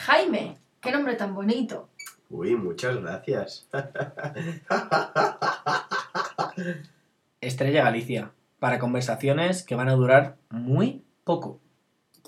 Jaime, qué nombre tan bonito. Uy, muchas gracias. Estrella Galicia, para conversaciones que van a durar muy poco.